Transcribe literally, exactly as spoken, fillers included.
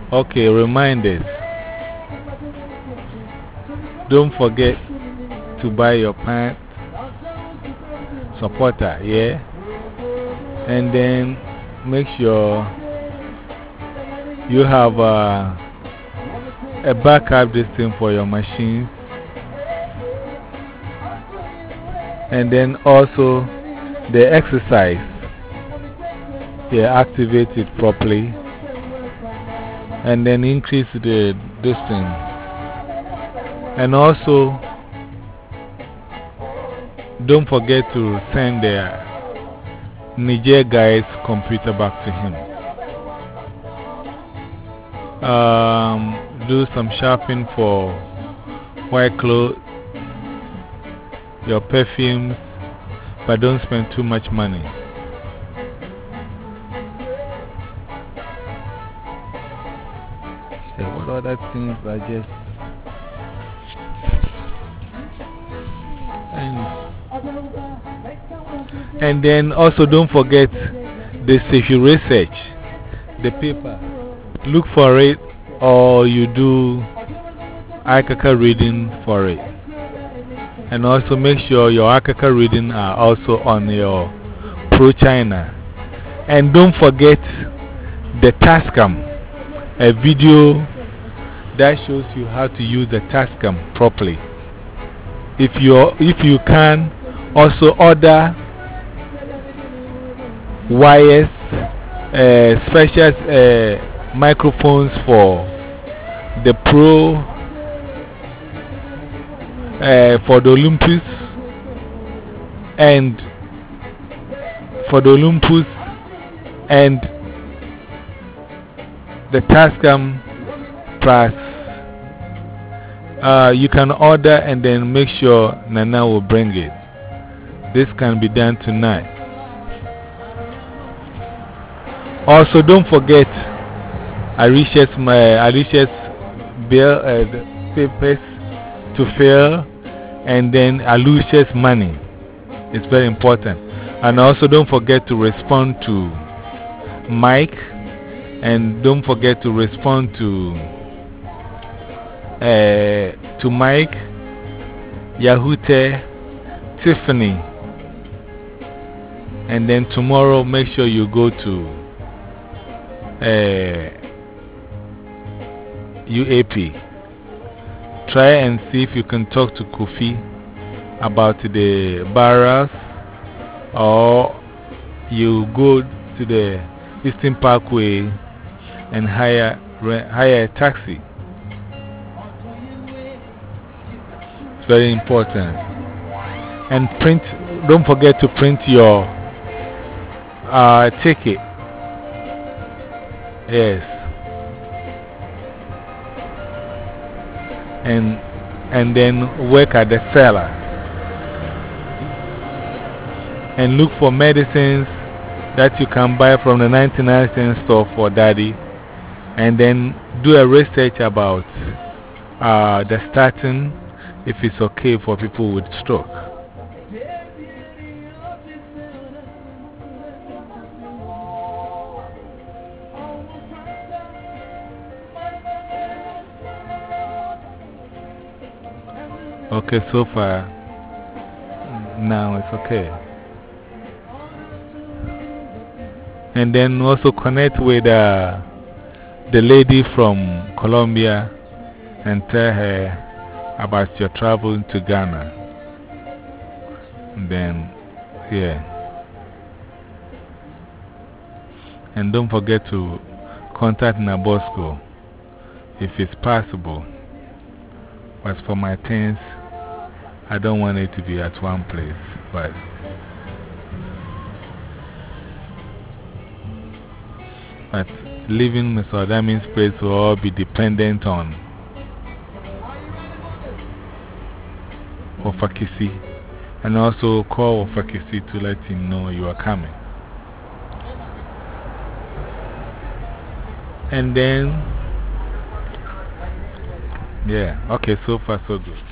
Okay, reminders. Don't forget to buy your pant supporter, yeah? And then make sure you have a, a backup this thing for your machines. And then also the exercise, yeah, activate it properly. And then increase the this thing. And also, don't forget to send the Niger guy's computer back to him. Um, do some shopping for white clothes, your perfumes, but don't spend too much money. Hey, what other things are just. And, and then also don't forget this if you research the paper, look for it or you do Akaka reading for it. And also make sure your Akaka reading are also on your Pro China. And don't forget the Tascam, a video that shows you how to use the Tascam properly. If you, if you can, also order wires, uh, special uh, microphones for the Pro, uh, for the Olympus, and for the Olympus, and the Tascam Plus. Uh, you can order and then make sure Nana will bring it. This can be done tonight. Also, don't forget Alicia's, my, Alicia's bill, uh, the papers to fill, and then Alicia's money. It's very important. And also, don't forget to respond to Mike, and don't forget to respond to uh, to Mike, Yahute, Tiffany. And then tomorrow, make sure you go to uh, U A P. Try and see if you can talk to Kofi about the barrels, or you go to the Eastern Parkway and hire, hire a taxi. It's very important. And print, don't forget to print your uh, ticket. Yes. And, and then work at the cellar. And look for medicines that you can buy from the ninety-nine cent store for daddy. And then do a research about uh, the statin, if it's okay for people with stroke. Okay, so far, now it's okay. And then also connect with uh, the lady from Colombia and tell her about your travel to Ghana. And then, yeah. And don't forget to contact Nabosco if it's possible. But for my things, I don't want it to be at one place. But But leaving Mister Adamin's place will all be dependent on Ofakisi. And also call Ofakisi to let him know you are coming. And then, yeah, okay, so far so good.